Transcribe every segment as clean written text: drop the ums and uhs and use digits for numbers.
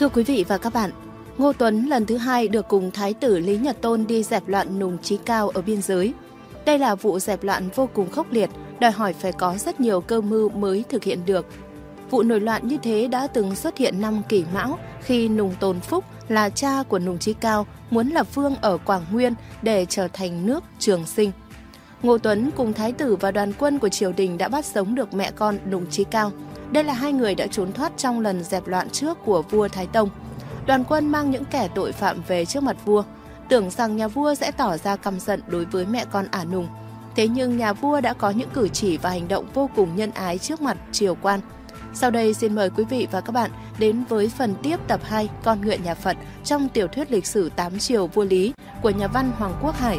Thưa quý vị và các bạn, Ngô Tuấn lần thứ hai được cùng Thái tử Lý Nhật Tôn đi dẹp loạn Nùng Chí Cao ở biên giới. Đây là vụ dẹp loạn vô cùng khốc liệt, đòi hỏi phải có rất nhiều cơ mưu mới thực hiện được. Vụ nổi loạn như thế đã từng xuất hiện năm Kỷ Mão khi Nùng Tồn Phúc là cha của Nùng Chí Cao muốn lập vương ở Quảng Nguyên để trở thành nước Trường Sinh. Ngô Tuấn cùng Thái tử và đoàn quân của triều đình đã bắt sống được mẹ con Nùng Chí Cao. Đây là hai người đã trốn thoát trong lần dẹp loạn trước của vua Thái Tông. Đoàn quân mang những kẻ tội phạm về trước mặt vua, tưởng rằng nhà vua sẽ tỏ ra căm giận đối với mẹ con Ả Nùng. Thế nhưng nhà vua đã có những cử chỉ và hành động vô cùng nhân ái trước mặt triều quan. Sau đây xin mời quý vị và các bạn đến với phần tiếp tập 2 Con ngựa nhà Phật trong tiểu thuyết lịch sử 8 triều vua Lý của nhà văn Hoàng Quốc Hải.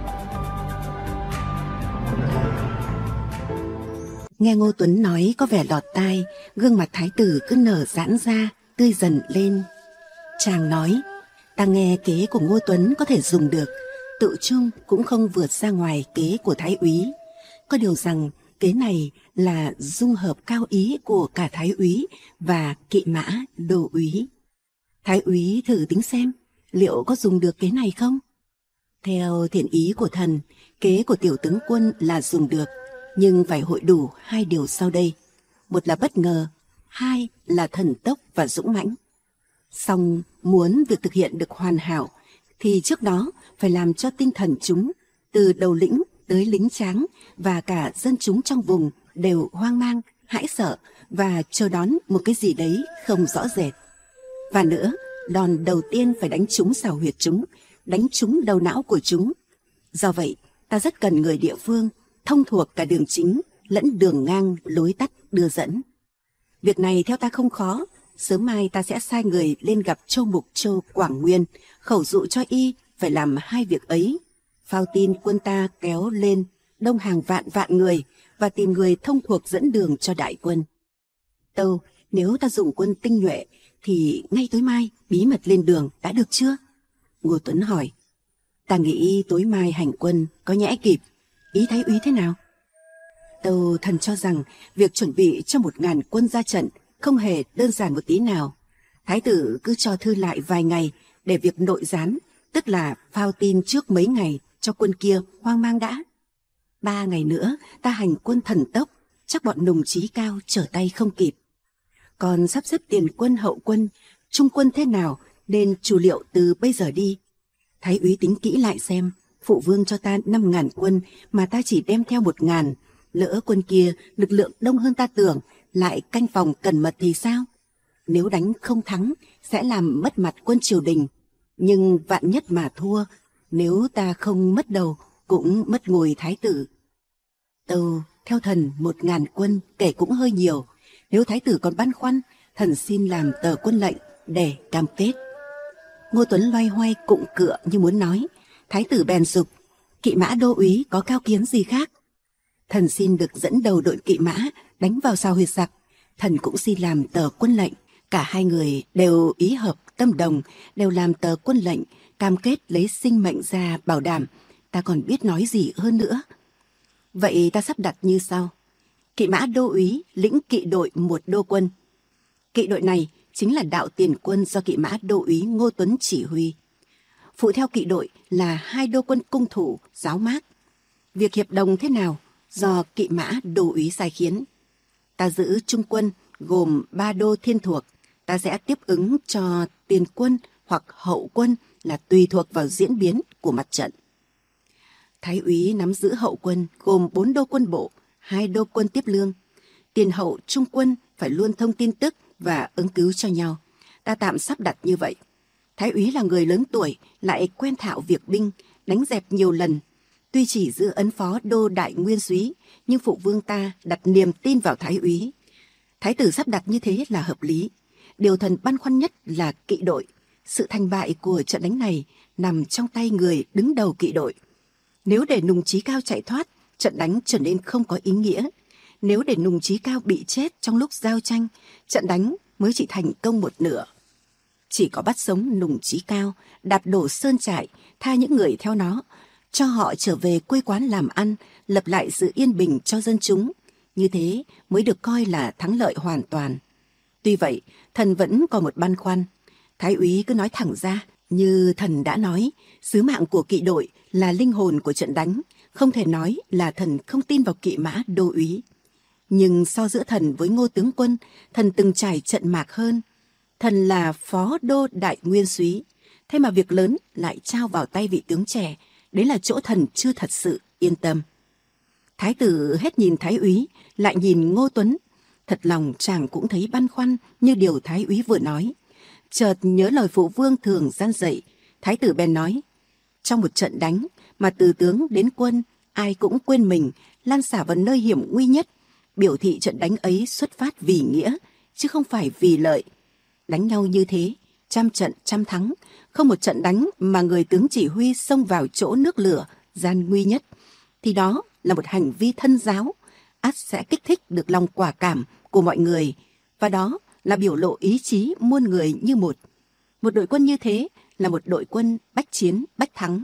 Nghe Ngô Tuấn nói có vẻ lọt tai, gương mặt thái tử cứ nở giãn ra, tươi dần lên. Chàng nói, ta nghe kế của Ngô Tuấn có thể dùng được, tự chung cũng không vượt ra ngoài kế của thái úy. Có điều rằng kế này là dung hợp cao ý của cả thái úy và kỵ mã đô úy. Thái úy thử tính xem, liệu có dùng được kế này không? Theo thiện ý của thần, kế của tiểu tướng quân là dùng được, nhưng phải hội đủ hai điều sau đây. Một là bất ngờ, hai là thần tốc và dũng mãnh. Song muốn việc thực hiện được hoàn hảo thì trước đó phải làm cho tinh thần chúng, từ đầu lĩnh tới lính tráng và cả dân chúng trong vùng đều hoang mang, hãi sợ và chờ đón một cái gì đấy không rõ rệt. Và nữa, đòn đầu tiên phải đánh trúng xào huyệt chúng, đánh trúng đầu não của chúng. Do vậy, ta rất cần người địa phương thông thuộc cả đường chính lẫn đường ngang lối tắt đưa dẫn. Việc này theo ta không khó, sớm mai ta sẽ sai người lên gặp Châu Mục Châu Quảng Nguyên, khẩu dụ cho y phải làm hai việc ấy. Phao tin quân ta kéo lên đông hàng vạn người và tìm người thông thuộc dẫn đường cho đại quân. Tâu, nếu ta dùng quân tinh nhuệ thì ngay tối mai bí mật lên đường đã được chưa? Ngô Tuấn hỏi. Ta nghĩ tối mai hành quân có nhẽ kịp. Ý thái úy thế nào? Tâu thần cho rằng việc chuẩn bị cho 1000 quân ra trận không hề đơn giản một tí nào. Thái tử cứ cho thư lại vài ngày để việc nội gián, tức là phao tin trước mấy ngày cho quân kia hoang mang đã. 3 ngày nữa ta hành quân thần tốc, chắc bọn Nùng Chí Cao trở tay không kịp. Còn sắp xếp tiền quân hậu quân, trung quân thế nào nên chủ liệu từ bây giờ đi. Thái úy tính kỹ lại xem, phụ vương cho ta 5000 quân mà ta chỉ đem theo 1000, lỡ quân kia lực lượng đông hơn ta tưởng, lại canh phòng cẩn mật thì sao? Nếu đánh không thắng sẽ làm mất mặt quân triều đình, nhưng vạn nhất mà thua, nếu ta không mất đầu cũng mất ngôi thái tử. Tâu, theo thần 1000 quân kể cũng hơi nhiều, nếu thái tử còn băn khoăn, thần xin làm tờ quân lệnh để cam kết. Ngô Tuấn loay hoay cụng cựa như muốn nói. Thái tử bèn giục, kỵ mã đô úy có cao kiến gì khác? Thần xin được dẫn đầu đội kỵ mã đánh vào sao huyệt giặc. Thần cũng xin làm tờ quân lệnh. Cả hai người đều ý hợp tâm đồng, đều làm tờ quân lệnh, cam kết lấy sinh mệnh ra bảo đảm. Ta còn biết nói gì hơn nữa. Vậy ta sắp đặt như sau. Kỵ mã đô úy lĩnh kỵ đội 1 đô quân. Kỵ đội này chính là đạo tiền quân do kỵ mã đô úy Ngô Tuấn chỉ huy. Phụ theo kỵ đội là 2 đô quân cung thủ, giáo mác. Việc hiệp đồng thế nào do kỵ mã đô úy sai khiến. Ta giữ trung quân gồm 3 đô thiên thuộc. Ta sẽ tiếp ứng cho tiền quân hoặc hậu quân là tùy thuộc vào diễn biến của mặt trận. Thái úy nắm giữ hậu quân gồm 4 đô quân bộ, 2 đô quân tiếp lương. Tiền hậu trung quân phải luôn thông tin tức và ứng cứu cho nhau. Ta tạm sắp đặt như vậy. Thái úy là người lớn tuổi, lại quen thạo việc binh, đánh dẹp nhiều lần. Tuy chỉ giữ ấn phó đô đại nguyên soái, nhưng phụ vương ta đặt niềm tin vào thái úy. Thái tử sắp đặt như thế là hợp lý. Điều thần băn khoăn nhất là kỵ đội. Sự thành bại của trận đánh này nằm trong tay người đứng đầu kỵ đội. Nếu để Nùng Chí Cao chạy thoát, trận đánh trở nên không có ý nghĩa. Nếu để Nùng Chí Cao bị chết trong lúc giao tranh, trận đánh mới chỉ thành công một nửa. Chỉ có bắt sống Nùng Chí Cao, đạp đổ sơn trại, tha những người theo nó, cho họ trở về quê quán làm ăn, lập lại sự yên bình cho dân chúng. Như thế mới được coi là thắng lợi hoàn toàn. Tuy vậy, thần vẫn còn một băn khoăn. Thái úy cứ nói thẳng ra, như thần đã nói, sứ mạng của kỵ đội là linh hồn của trận đánh, không thể nói là thần không tin vào kỵ mã đô úy. Nhưng so giữa thần với Ngô tướng quân, thần từng trải trận mạc hơn. Thần là phó đô đại nguyên soái, thế mà việc lớn lại trao vào tay vị tướng trẻ, đấy là chỗ thần chưa thật sự yên tâm. Thái tử hết nhìn thái úy, lại nhìn Ngô Tuấn. Thật lòng chàng cũng thấy băn khoăn như điều thái úy vừa nói. Chợt nhớ lời phụ vương thường gian dạy, thái tử bèn nói: trong một trận đánh mà từ tướng đến quân, ai cũng quên mình, lan xả vào nơi hiểm nguy nhất, biểu thị trận đánh ấy xuất phát vì nghĩa, chứ không phải vì lợi. Đánh nhau như thế, trăm trận trăm thắng, không một trận đánh mà người tướng chỉ huy xông vào chỗ nước lửa, gian nguy nhất, thì đó là một hành vi thân giáo, ắt sẽ kích thích được lòng quả cảm của mọi người, và đó là biểu lộ ý chí muôn người như một. Một đội quân như thế là một đội quân bách chiến bách thắng.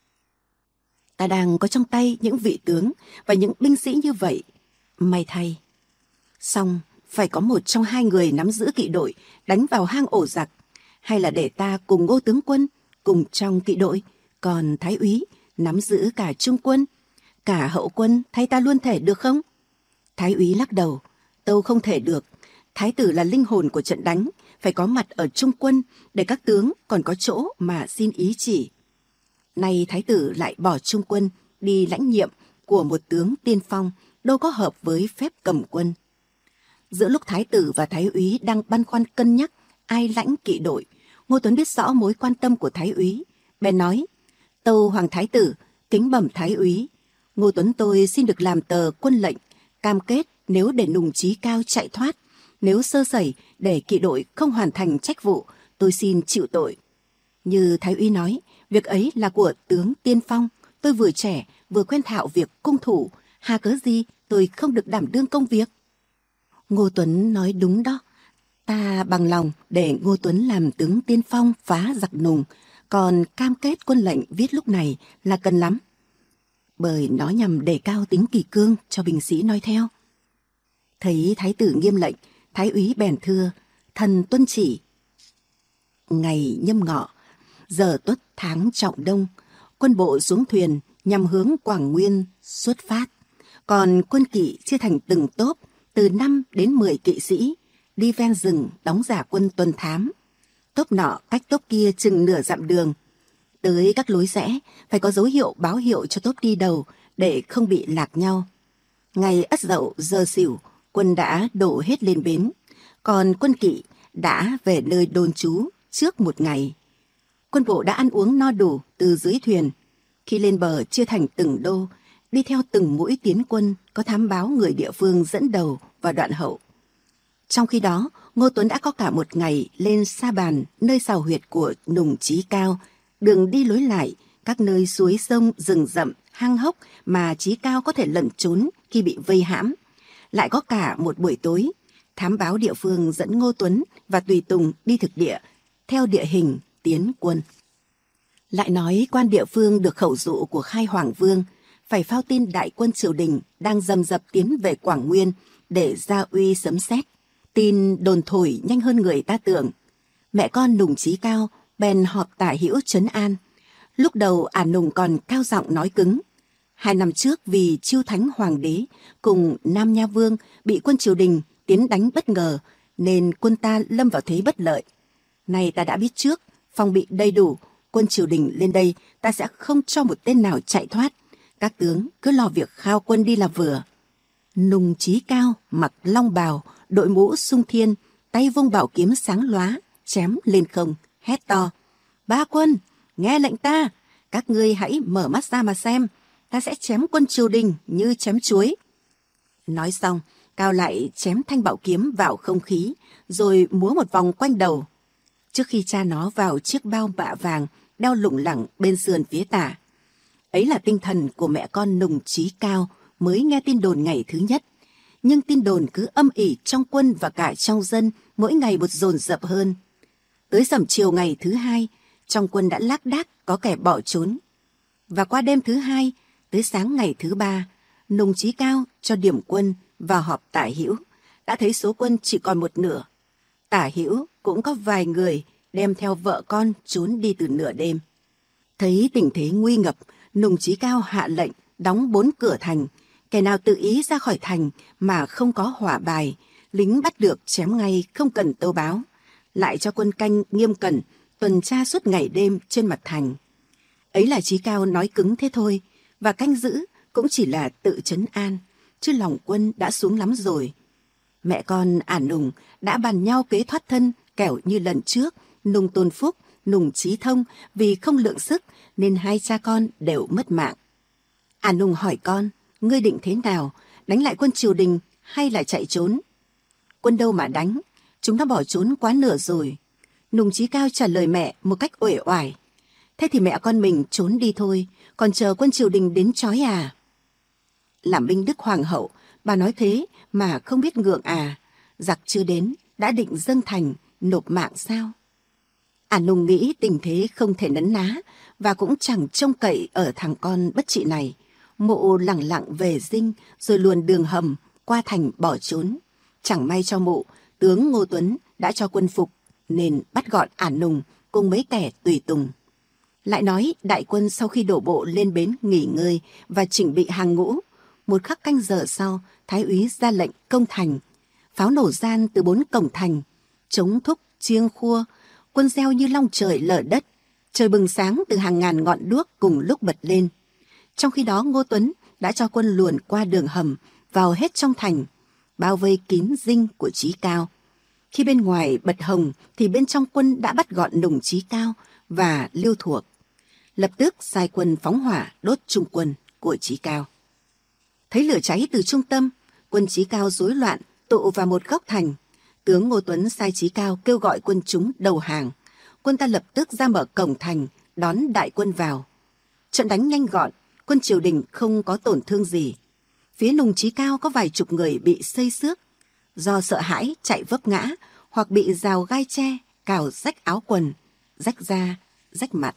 Ta đang có trong tay những vị tướng và những binh sĩ như vậy, may thay. Song phải có một trong hai người nắm giữ kỵ đội đánh vào hang ổ giặc, hay là để ta cùng Ngô tướng quân cùng trong kỵ đội, còn thái úy nắm giữ cả trung quân, cả hậu quân thay ta luôn thể được không? Thái úy lắc đầu: tâu không thể được. Thái tử là linh hồn của trận đánh, phải có mặt ở trung quân để các tướng còn có chỗ mà xin ý chỉ. Nay thái tử lại bỏ trung quân đi lãnh nhiệm của một tướng tiên phong, đâu có hợp với phép cầm quân. Giữa lúc thái tử và thái úy đang băn khoăn cân nhắc ai lãnh kỵ đội, Ngô Tuấn biết rõ mối quan tâm của thái úy, bèn nói: tâu hoàng thái tử, kính bẩm thái úy, Ngô Tuấn tôi xin được làm tờ quân lệnh, cam kết nếu để Nùng Chí Cao chạy thoát, nếu sơ sẩy để kỵ đội không hoàn thành trách vụ, tôi xin chịu tội. Như thái úy nói, việc ấy là của tướng tiên phong, tôi vừa trẻ vừa quen thạo việc cung thủ, hà cớ gì tôi không được đảm đương công việc. Ngô Tuấn nói đúng đó, ta bằng lòng để Ngô Tuấn làm tướng tiên phong phá giặc Nùng, còn cam kết quân lệnh viết lúc này là cần lắm, bởi nó nhằm đề cao tính kỷ cương cho binh sĩ noi theo. Thấy thái tử nghiêm lệnh, thái úy bèn thưa: thần tuân chỉ. Ngày Nhâm Ngọ, giờ Tuất tháng Trọng Đông, quân bộ xuống thuyền nhằm hướng Quảng Nguyên xuất phát. Còn quân kỵ chia thành từng tốp từ 5 đến 10 kỵ sĩ, đi ven rừng đóng giả quân tuần thám. Tốp nọ cách tốp kia chừng nửa dặm đường. Tới các lối rẽ phải có dấu hiệu báo hiệu cho tốp đi đầu để không bị lạc nhau. Ngày Ất Dậu giờ Sửu, quân đã đổ hết lên bến, còn quân kỵ đã về nơi đồn trú trước một ngày. Quân bộ đã ăn uống no đủ từ dưới thuyền. Khi lên bờ chia thành từng đô, đi theo từng mũi tiến quân có thám báo người địa phương dẫn đầu và đoạn hậu. Trong khi đó, Ngô Tuấn đã có cả một ngày lên Sa Bàn, nơi sào huyệt của Nùng Chí Cao, đường đi lối lại, các nơi suối sông, rừng rậm, hang hốc mà Chí Cao có thể lẩn trốn khi bị vây hãm. Lại có cả một buổi tối, thám báo địa phương dẫn Ngô Tuấn và tùy tùng đi thực địa, theo địa hình tiến quân. Lại nói quan địa phương được khẩu dụ của Khai Hoàng Vương, phải phao tin đại quân triều đình đang rầm rập tiến về Quảng Nguyên để gia uy sấm sét. Tin đồn thổi nhanh hơn người ta tưởng. Mẹ con Nùng Chí Cao bèn họp tả hữu trấn an. Lúc đầu Nùng còn cao giọng nói cứng. 2 năm trước vì Chiêu Thánh Hoàng đế cùng Nam Nha Vương bị quân triều đình tiến đánh bất ngờ, nên quân ta lâm vào thế bất lợi. Nay ta đã biết trước, phòng bị đầy đủ, quân triều đình lên đây ta sẽ không cho một tên nào chạy thoát. Các tướng cứ lo việc khao quân đi là vừa. Nùng Chí Cao mặc long bào, đội mũ sung thiên, tay vung bảo kiếm sáng lóa, chém lên không, hét to: Ba quân, nghe lệnh ta, các ngươi hãy mở mắt ra mà xem, ta sẽ chém quân triều đình như chém chuối. Nói xong, Cao lại chém thanh bảo kiếm vào không khí, rồi múa một vòng quanh đầu, trước khi tra nó vào chiếc bao bạ vàng đeo lủng lẳng bên sườn phía tả. Ấy là tinh thần của mẹ con Nùng Chí Cao mới nghe tin đồn ngày thứ nhất. Nhưng tin đồn cứ âm ỉ trong quân và cả trong dân, mỗi ngày một dồn dập hơn. Tới rằm chiều ngày thứ hai, trong quân đã lác đác có kẻ bỏ trốn. Và qua đêm thứ hai, tới sáng ngày thứ ba, Nùng Chí Cao cho điểm quân vào họp tả hữu, đã thấy số quân chỉ còn một nửa. Tả hữu cũng có vài người đem theo vợ con trốn đi từ nửa đêm. Thấy tình thế nguy ngập, Nùng Chí Cao hạ lệnh đóng 4 cửa thành. Kẻ nào tự ý ra khỏi thành mà không có hỏa bài, lính bắt được chém ngay, không cần tâu báo. Lại cho quân canh nghiêm cẩn, tuần tra suốt ngày đêm trên mặt thành. Ấy là Chí Cao nói cứng thế thôi, và canh giữ cũng chỉ là tự trấn an, chứ lòng quân đã xuống lắm rồi. Mẹ con Nùng đã bàn nhau kế thoát thân, kẻo như lần trước, Nùng Tôn Phúc, Nùng Chí Thông vì không lượng sức nên hai cha con đều mất mạng. Nùng hỏi con, ngươi định thế nào, đánh lại quân triều đình hay là chạy trốn? Quân đâu mà đánh, chúng nó bỏ trốn quá nửa rồi. Nùng Chí Cao trả lời mẹ một cách uể oải. Thế thì mẹ con mình trốn đi thôi, còn chờ quân triều đình đến trói à? Làm binh đức hoàng hậu, bà nói thế mà không biết ngượng à? Giặc chưa đến, đã định dâng thành, nộp mạng sao? Nùng nghĩ tình thế không thể nấn ná, và cũng chẳng trông cậy ở thằng con bất trị này. Mụ lẳng lặng về dinh, rồi luồn đường hầm, qua thành bỏ trốn. Chẳng may cho mụ, tướng Ngô Tuấn đã cho quân phục, nên bắt gọn Nùng cùng mấy kẻ tùy tùng. Lại nói đại quân sau khi đổ bộ lên bến nghỉ ngơi và chỉnh bị hàng ngũ, một khắc canh giờ sau, thái úy ra lệnh công thành. Pháo nổ gian từ 4 cổng thành, trống thúc chiêng khua, quân reo như long trời lở đất. Trời bừng sáng từ hàng ngàn ngọn đuốc cùng lúc bật lên. Trong khi đó Ngô Tuấn đã cho quân luồn qua đường hầm vào hết trong thành, bao vây kín dinh của Chí Cao. Khi bên ngoài bật hồng thì bên trong quân đã bắt gọn Nùng Chí Cao và Liêu Thuộc. Lập tức sai quân phóng hỏa đốt trung quân của Chí Cao. Thấy lửa cháy từ trung tâm, quân Chí Cao rối loạn tụ vào một góc thành. Tướng Ngô Tuấn sai Chí Cao kêu gọi quân chúng đầu hàng. Quân ta lập tức ra mở cổng thành đón đại quân vào. Trận đánh nhanh gọn, quân triều đình không có tổn thương gì. Phía Nùng Chí Cao có vài chục người bị xây xước, do sợ hãi chạy vấp ngã hoặc bị rào gai tre cào rách áo quần, rách da, rách mặt.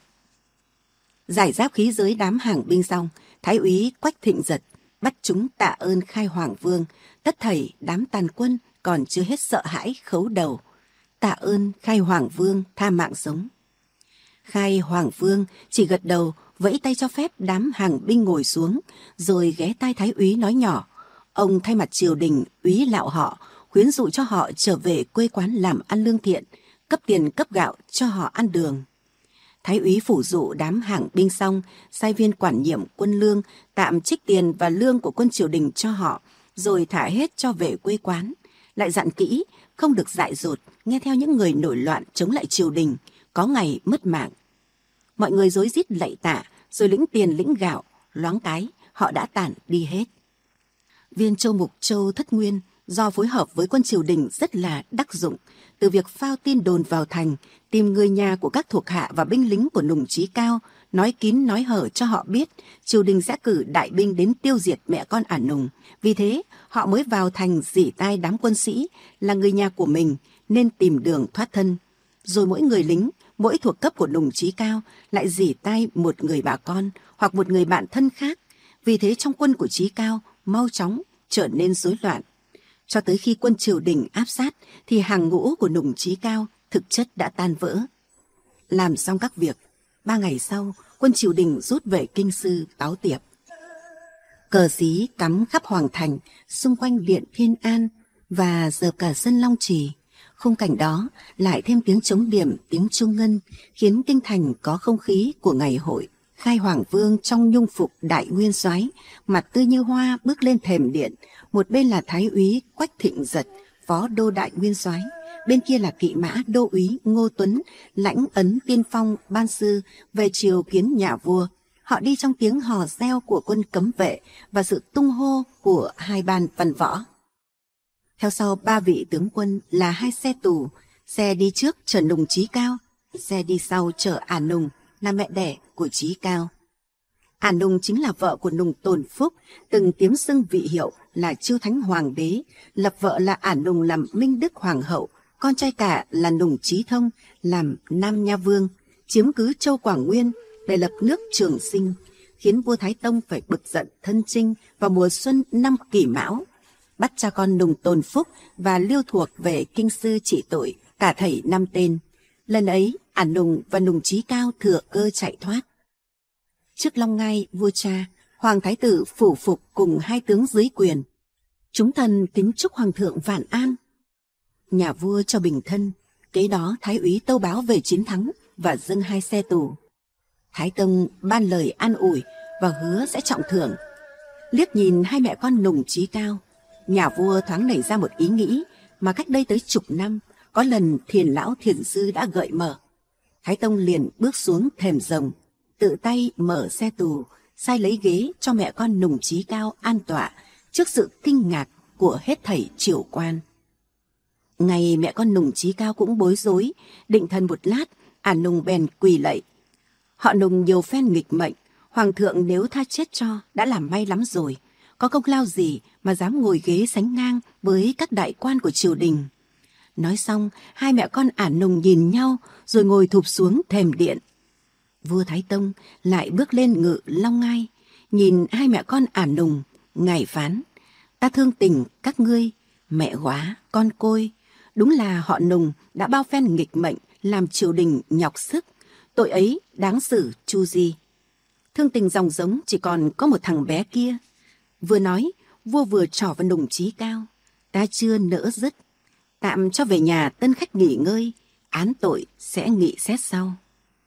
Giải giáp khí giới đám hàng binh xong, thái úy Quách Thịnh Giật bắt chúng tạ ơn Khai Hoàng Vương. Tất thảy đám tàn quân còn chưa hết sợ hãi khấu đầu, tạ ơn Khai Hoàng Vương tha mạng sống. Khai Hoàng Vương chỉ gật đầu, vẫy tay cho phép đám hàng binh ngồi xuống, rồi ghé tai thái úy nói nhỏ. Ông thay mặt triều đình úy lạo họ, khuyến dụ cho họ trở về quê quán làm ăn lương thiện, cấp tiền cấp gạo cho họ ăn đường. Thái úy phủ dụ đám hàng binh xong, sai viên quản nhiệm quân lương tạm trích tiền và lương của quân triều đình cho họ, rồi thả hết cho về quê quán. Lại dặn kỹ, không được dại dột, nghe theo những người nổi loạn chống lại triều đình, có ngày mất mạng. Mọi người rối rít lạy tạ, rồi lĩnh tiền lĩnh gạo, loáng cái, họ đã tản đi hết. Viên Châu Mục Châu Thất Nguyên do phối hợp với quân triều đình rất là đắc dụng, từ việc phao tin đồn vào thành, tìm người nhà của các thuộc hạ và binh lính của Nùng Chí Cao, nói kín nói hở cho họ biết triều đình sẽ cử đại binh đến tiêu diệt mẹ con Nùng. Vì thế họ mới vào thành rỉ tai đám quân sĩ là người nhà của mình nên tìm đường thoát thân. Rồi mỗi người lính, mỗi thuộc cấp của Nùng Chí Cao lại rỉ tai một người bà con hoặc một người bạn thân khác. Vì thế trong quân của Chí Cao mau chóng trở nên rối loạn. Cho tới khi quân triều đình áp sát thì hàng ngũ của Nùng Chí Cao thực chất đã tan vỡ. Làm xong các việc, 3 ngày sau, quân triều đình rút về Kinh Sư báo tiệp. Cờ xí cắm khắp hoàng thành, xung quanh điện Thiên An và dợp cả sân Long Trì. Khung cảnh đó lại thêm tiếng trống điểm, tiếng chuông ngân, khiến kinh thành có không khí của ngày hội. Khai Hoàng Vương trong nhung phục đại nguyên soái, mặt tươi như hoa bước lên thềm điện. Một bên là thái úy Quách Thịnh Giật, phó đô đại nguyên soái, bên kia là kỵ mã đô úy Ngô Tuấn, lãnh ấn tiên phong ban sư về triều kiến nhà vua. Họ đi trong tiếng hò reo của quân cấm vệ và sự tung hô của hai ban văn võ. Theo sau 3 vị tướng quân là 2 xe tù, xe đi trước chở Nùng Chí Cao, xe đi sau chở Nùng là mẹ đẻ của Chí Cao. Nùng chính là vợ của Nùng Tồn Phúc, từng tiếm xưng vị hiệu là Chiêu Thánh Hoàng đế, lập vợ là Nùng làm Minh Đức Hoàng hậu, con trai cả là Nùng Chí Thông làm Nam Nha Vương, chiếm cứ Châu Quảng Nguyên để lập nước Trường Sinh, khiến vua Thái Tông phải bực giận thân chinh vào mùa xuân năm Kỷ Mão, bắt cha con Nùng Tồn Phúc và Liêu Thuộc về Kinh Sư trị tội, cả thảy 5 tên. Lần ấy, Ả Nùng và Nùng Chí Cao thừa cơ chạy thoát. Trước long ngai vua cha, Hoàng Thái tử phủ phục cùng hai tướng dưới quyền. Chúng thần kính chúc Hoàng thượng vạn an. Nhà vua cho bình thân, kế đó Thái úy tâu báo về chiến thắng và dâng 2 xe tù. Thái Tông ban lời an ủi và hứa sẽ trọng thưởng. Liếc nhìn hai mẹ con Nùng Chí Cao, nhà vua thoáng nảy ra một ý nghĩ mà cách đây tới chục năm, có lần Thiền lão Thiền sư đã gợi mở. Thái Tông liền bước xuống thềm rồng, tự tay mở xe tù, sai lấy ghế cho mẹ con Nùng Chí Cao an tọa trước sự kinh ngạc của hết thảy triều quan. Ngày mẹ con Nùng Chí Cao cũng bối rối, định thần một lát, Ả Nùng bèn quỳ lạy. Họ Nùng nhiều phen nghịch mệnh, Hoàng thượng nếu tha chết cho đã làm may lắm rồi, có công lao gì mà dám ngồi ghế sánh ngang với các đại quan của triều đình. Nói xong, hai mẹ con Ả Nùng nhìn nhau rồi ngồi thụp xuống thềm điện. Vua Thái Tông lại bước lên ngự long ngai, nhìn hai mẹ con Ả Nùng, ngài phán: ta thương tình các ngươi, mẹ góa, con côi. Đúng là họ Nùng đã bao phen nghịch mệnh làm triều đình nhọc sức, tội ấy đáng xử chu di. Thương tình dòng giống chỉ còn có một thằng bé kia. Vừa nói, vua vừa trỏ vào Nùng Chí Cao. Ta chưa nỡ dứt, tạm cho về nhà tân khách nghỉ ngơi, án tội sẽ nghị xét sau.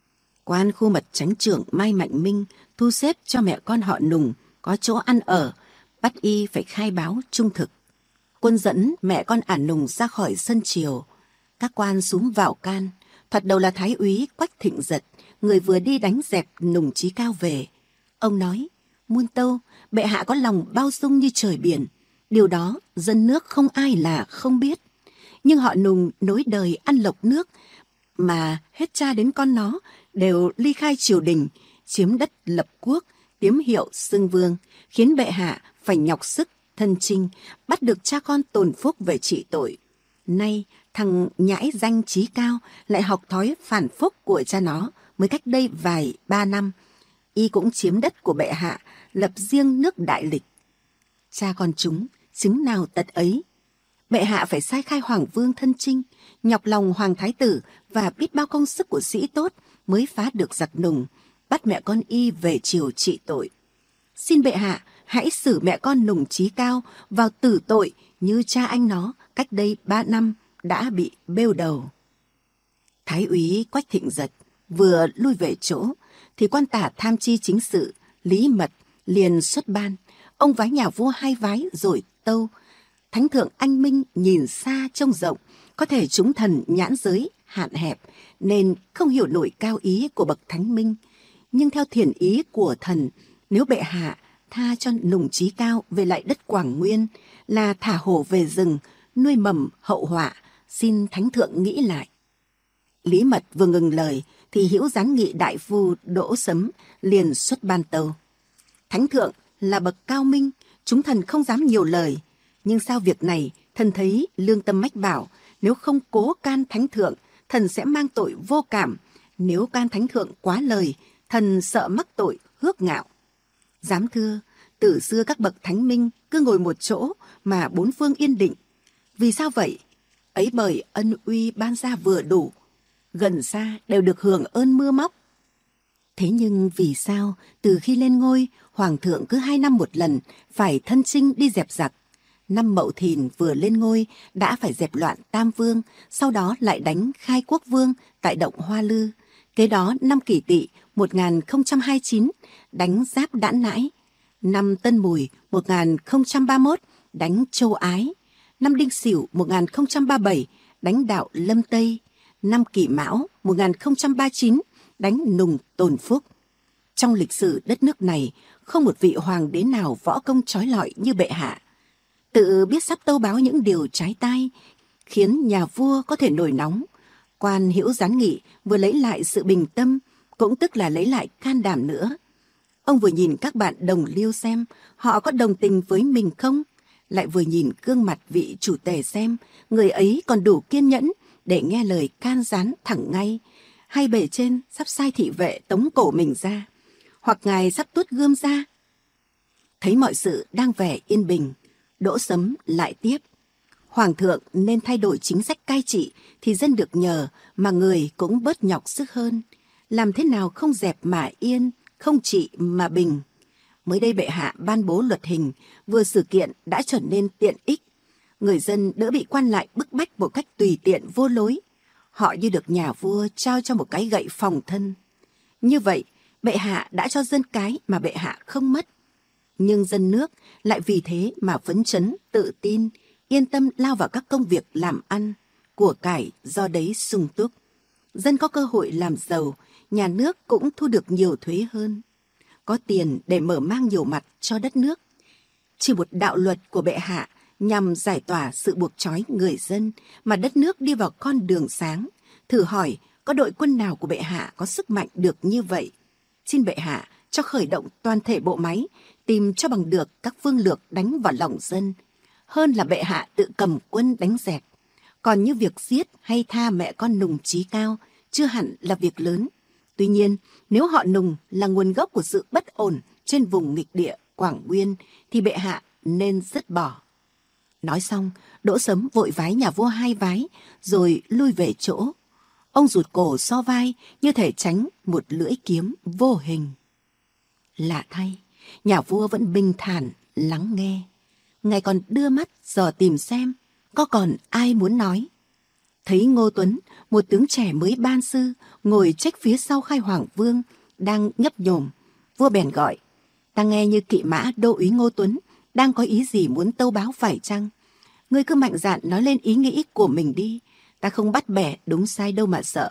Quan khu mật chánh trưởng Mai Mạnh Minh thu xếp cho mẹ con họ Nùng có chỗ ăn ở, bắt y phải khai báo trung thực. Quân dẫn mẹ con Ả Nùng ra khỏi sân triều. Các quan xuống vào can. Thoạt đầu là Thái úy Quách Thịnh Giật, người vừa đi đánh dẹp Nùng Chí Cao về. Ông nói: muôn tâu, bệ hạ có lòng bao dung như trời biển, điều đó dân nước không ai là không biết. Nhưng họ Nùng nối đời ăn lộc nước, mà hết cha đến con nó đều ly khai triều đình, chiếm đất lập quốc, tiếm hiệu xưng vương, khiến bệ hạ phải nhọc sức thân chinh, bắt được cha con tồn phúc về trị tội. Nay thằng nhãi danh Chí Cao lại học thói phản phúc của cha nó, mới cách đây vài 3 năm, y cũng chiếm đất của bệ hạ, lập riêng nước Đại Lịch. Cha con chúng, chứng nào tật ấy. Bệ hạ phải sai khai Hoàng Vương thân chinh, nhọc lòng Hoàng Thái tử và biết bao công sức của sĩ tốt mới phá được giặc Nùng, bắt mẹ con y về triều trị tội. Xin bệ hạ hãy xử mẹ con Nùng Chí Cao vào tử tội như cha anh nó cách đây 3 năm đã bị bêu đầu. Thái úy Quách Thịnh Giật vừa lui về chỗ thì quan tả tham chi chính sự Lý Mật liền xuất ban. Ông vái nhà vua 2 vái rồi tâu: Thánh thượng anh minh nhìn xa trông rộng, có thể chúng thần nhãn giới hạn hẹp nên không hiểu nổi cao ý của bậc thánh minh. Nhưng theo thiền ý của thần, nếu bệ hạ tha cho Nùng Chí Cao về lại đất Quảng Nguyên, là thả hổ về rừng, nuôi mầm hậu họa, xin thánh thượng nghĩ lại. Lý Mật vừa ngừng lời thì hữu gián nghị đại phu Đỗ Sấm liền xuất ban tâu: Thánh thượng là bậc cao minh, chúng thần không dám nhiều lời, nhưng sao việc này thần thấy lương tâm mách bảo, nếu không cố can thánh thượng, thần sẽ mang tội vô cảm. Nếu can thánh thượng quá lời, thần sợ mắc tội hước ngạo. Giám thưa, từ xưa các bậc thánh minh cứ ngồi một chỗ mà 4 phương yên định. Vì sao vậy? Ấy bởi ân uy ban ra vừa đủ, gần xa đều được hưởng ơn mưa móc. Thế nhưng vì sao từ khi lên ngôi, Hoàng thượng cứ 2 năm một lần phải thân chinh đi dẹp giặc? Năm Mậu Thìn vừa lên ngôi đã phải dẹp loạn Tam Vương, sau đó lại đánh Khai Quốc Vương tại động Hoa Lư. Kế đó năm Kỷ Tỵ 1029 đánh Giáp Đãn Nãi, năm Tân Mùi 1031 đánh Châu Ái, năm Đinh Sửu 1037 đánh đạo Lâm Tây, năm Kỷ Mão 1039 đánh Nùng Tồn Phúc. Trong lịch sử đất nước này, không một vị hoàng đế nào võ công trói lọi như bệ hạ. Tự biết sắp tâu báo những điều trái tai, khiến nhà vua có thể nổi nóng. Quan hữu gián nghị vừa lấy lại sự bình tâm, cũng tức là lấy lại can đảm nữa. Ông vừa nhìn các bạn đồng liêu xem họ có đồng tình với mình không, lại vừa nhìn gương mặt vị chủ tể xem người ấy còn đủ kiên nhẫn để nghe lời can gián thẳng ngay, hay bề trên sắp sai thị vệ tống cổ mình ra, hoặc ngài sắp tuốt gươm ra. Thấy mọi sự đang vẻ yên bình, Đỗ Sấm lại tiếp: Hoàng thượng nên thay đổi chính sách cai trị thì dân được nhờ mà người cũng bớt nhọc sức hơn. Làm thế nào không dẹp mà yên, không trị mà bình. Mới đây bệ hạ ban bố luật hình, vừa sự kiện đã trở nên tiện ích. Người dân đỡ bị quan lại bức bách một cách tùy tiện vô lối. Họ như được nhà vua trao cho một cái gậy phòng thân. Như vậy, bệ hạ đã cho dân cái mà bệ hạ không mất. Nhưng dân nước lại vì thế mà phấn chấn, tự tin, yên tâm lao vào các công việc làm ăn, của cải do đấy sung túc. Dân có cơ hội làm giàu, nhà nước cũng thu được nhiều thuế hơn. Có tiền để mở mang nhiều mặt cho đất nước. Chỉ một đạo luật của bệ hạ nhằm giải tỏa sự buộc trói người dân mà đất nước đi vào con đường sáng. Thử hỏi, có đội quân nào của bệ hạ có sức mạnh được như vậy? Xin bệ hạ cho khởi động toàn thể bộ máy, tìm cho bằng được các phương lược đánh vào lòng dân, hơn là bệ hạ tự cầm quân đánh dẹp. Còn như việc giết hay tha mẹ con Nùng Chí Cao chưa hẳn là việc lớn. Tuy nhiên, nếu họ Nùng là nguồn gốc của sự bất ổn trên vùng nghịch địa Quảng Nguyên, thì bệ hạ nên dứt bỏ. Nói xong, Đỗ Sấm vội vái nhà vua 2 vái, rồi lui về chỗ. Ông rụt cổ so vai như thể tránh một lưỡi kiếm vô hình. Lạ thay, nhà vua vẫn bình thản lắng nghe. Ngài còn đưa mắt dò tìm xem có còn ai muốn nói. Thấy Ngô Tuấn, một tướng trẻ mới ban sư, ngồi trách phía sau Khai Hoàng Vương, đang nhấp nhổm. Vua bèn gọi: "Ta nghe như kỵ mã đô úy Ngô Tuấn đang có ý gì muốn tâu báo phải chăng? Ngươi cứ mạnh dạn nói lên ý nghĩ của mình đi, ta không bắt bẻ đúng sai đâu mà sợ."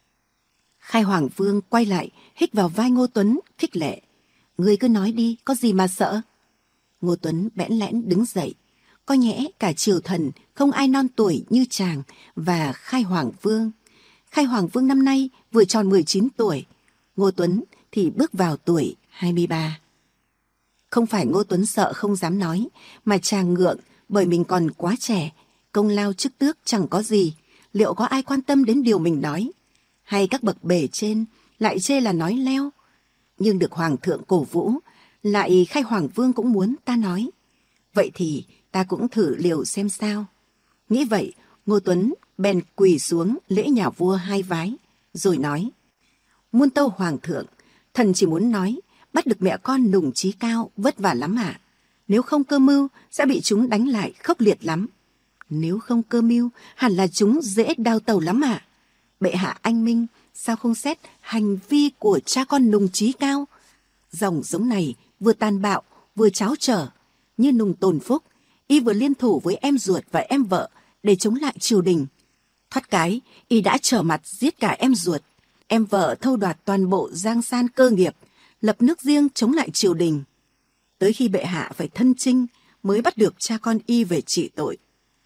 Khai Hoàng Vương quay lại, hít vào vai Ngô Tuấn, khích lệ: "Ngươi cứ nói đi, có gì mà sợ?" Ngô Tuấn bẽn lẽn đứng dậy. Có nhẽ cả triều thần không ai non tuổi như chàng và Khai Hoàng Vương. Khai Hoàng Vương năm nay vừa tròn 19 tuổi, Ngô Tuấn thì bước vào tuổi 23. Không phải Ngô Tuấn sợ không dám nói, mà chàng ngượng bởi mình còn quá trẻ, công lao chức tước chẳng có gì, liệu có ai quan tâm đến điều mình nói? Hay các bậc bề trên lại chê là nói leo? Nhưng được Hoàng thượng cổ vũ, lại Khai Hoàng Vương cũng muốn ta nói. Vậy thì ta cũng thử liều xem sao. Nghĩ vậy, Ngô Tuấn bèn quỳ xuống lễ nhà vua 2 vái, rồi nói: "Muôn tâu Hoàng thượng, thần chỉ muốn nói, bắt được mẹ con Nùng Chí Cao vất vả lắm ạ. Nếu không cơ mưu, sẽ bị chúng đánh lại khốc liệt lắm. Nếu không cơ mưu, hẳn là chúng dễ đao tàu lắm ạ. Bệ hạ anh minh, sao không xét hành vi của cha con Nùng Chí Cao? Dòng giống này vừa tàn bạo, vừa tráo trở. Như Nùng Tồn Phúc, y vừa liên thủ với em ruột và em vợ để chống lại triều đình. Thoát cái, y đã trở mặt giết cả em ruột. Em vợ thâu đoạt toàn bộ giang san cơ nghiệp, lập nước riêng chống lại triều đình. Tới khi bệ hạ phải thân chinh mới bắt được cha con y về trị tội.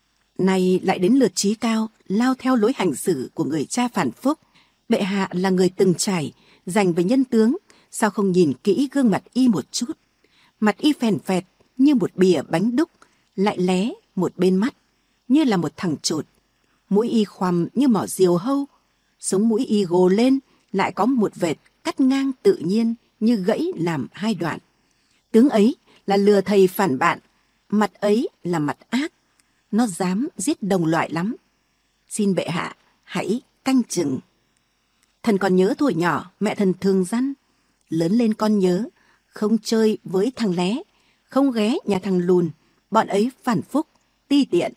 Nay lại đến lượt Chí Cao lao theo lối hành xử của người cha phản phúc. Bệ hạ là người từng trải, dành về nhân tướng, sao không nhìn kỹ gương mặt y một chút? Mặt y phèn phẹt như một bìa bánh đúc, lại lé một bên mắt như là một thằng chột. Mũi y khoằm như mỏ diều hâu, sống mũi y gồ lên lại có một vệt cắt ngang tự nhiên như gãy làm 2 đoạn. Tướng ấy là lừa thầy phản bạn, mặt ấy là mặt ác. Nó dám giết đồng loại lắm. Xin bệ hạ hãy canh chừng." Thần còn nhớ tuổi nhỏ mẹ thần thường dặn: "Lớn lên con nhớ, không chơi với thằng lé, không ghé nhà thằng lùn, bọn ấy phản phúc, ti tiện."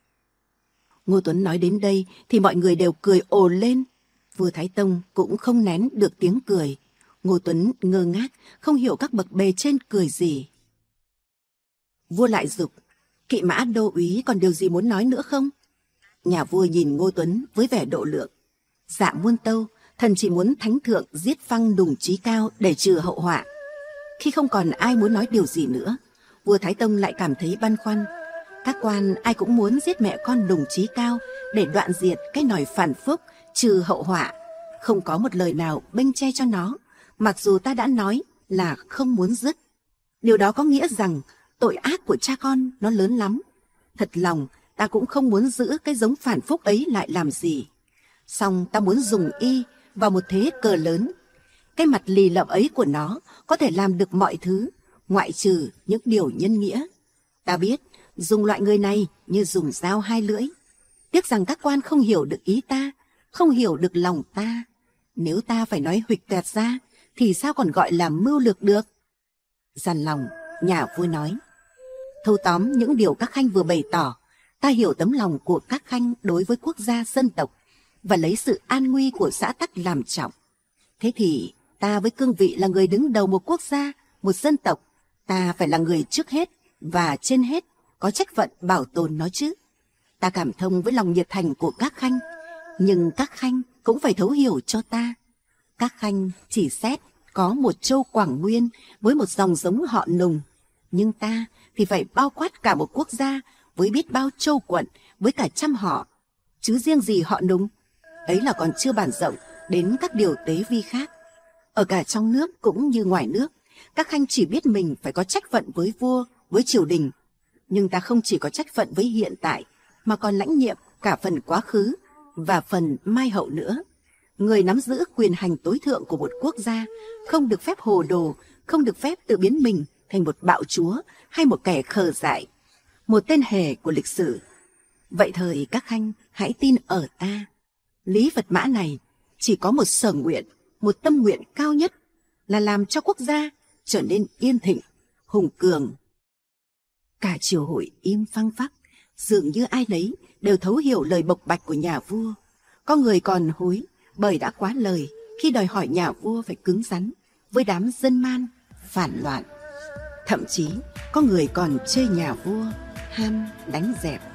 Ngô Tuấn nói đến đây thì mọi người đều cười ồ lên. Vua Thái Tông cũng không nén được tiếng cười. Ngô Tuấn ngơ ngác, không hiểu các bậc bề trên cười gì. Vua lại giục: "Kỵ mã đô úy còn điều gì muốn nói nữa không?" Nhà vua nhìn Ngô Tuấn với vẻ độ lượng: "Dạ muôn tâu, thần chỉ muốn thánh thượng giết phăng Nùng Chí Cao để trừ hậu họa." Khi không còn ai muốn nói điều gì nữa, vua Thái Tông lại cảm thấy băn khoăn. Các quan ai cũng muốn giết mẹ con Nùng Chí Cao để đoạn diệt cái nòi phản phúc, trừ hậu họa. Không có một lời nào bênh che cho nó, mặc dù ta đã nói là không muốn dứt. Điều đó có nghĩa rằng tội ác của cha con nó lớn lắm. Thật lòng ta cũng không muốn giữ cái giống phản phúc ấy lại làm gì. Song ta muốn dùng y vào một thế cờ lớn. Cái mặt lì lợm ấy của nó có thể làm được mọi thứ, ngoại trừ những điều nhân nghĩa. Ta biết dùng loại người này như dùng dao hai lưỡi. Tiếc rằng các quan không hiểu được ý ta, không hiểu được lòng ta. Nếu ta phải nói huỵch toẹt ra, thì sao còn gọi là mưu lược được? Dằn lòng, nhà vua nói. Thâu tóm những điều các khanh vừa bày tỏ, ta hiểu tấm lòng của các khanh đối với quốc gia dân tộc và lấy sự an nguy của xã tắc làm trọng. Thế thì ta với cương vị là người đứng đầu một quốc gia, một dân tộc, ta phải là người trước hết và trên hết có trách phận bảo tồn nó chứ. Ta cảm thông với lòng nhiệt thành của các khanh, nhưng các khanh cũng phải thấu hiểu cho ta. Các khanh chỉ xét có một châu Quảng Nguyên với một dòng giống họ Nùng, nhưng ta thì phải bao quát cả một quốc gia với biết bao châu quận với cả trăm họ. Chứ riêng gì họ Nùng, ấy là còn chưa bàn rộng đến các điều tế vi khác. Ở cả trong nước cũng như ngoài nước, các khanh chỉ biết mình phải có trách phận với vua, với triều đình. Nhưng ta không chỉ có trách phận với hiện tại, mà còn lãnh nhiệm cả phần quá khứ và phần mai hậu nữa. Người nắm giữ quyền hành tối thượng của một quốc gia không được phép hồ đồ, không được phép tự biến mình thành một bạo chúa hay một kẻ khờ dại, một tên hề của lịch sử. Vậy thời các khanh hãy tin ở ta. Lý Phật Mã này chỉ có một sở nguyện, một tâm nguyện cao nhất là làm cho quốc gia trở nên yên thịnh, hùng cường. Cả triều hội im phăng phắc, dường như ai nấy đều thấu hiểu lời bộc bạch của nhà vua. Có người còn hối bởi đã quá lời khi đòi hỏi nhà vua phải cứng rắn với đám dân man phản loạn. Thậm chí có người còn chê nhà vua ham đánh dẹp.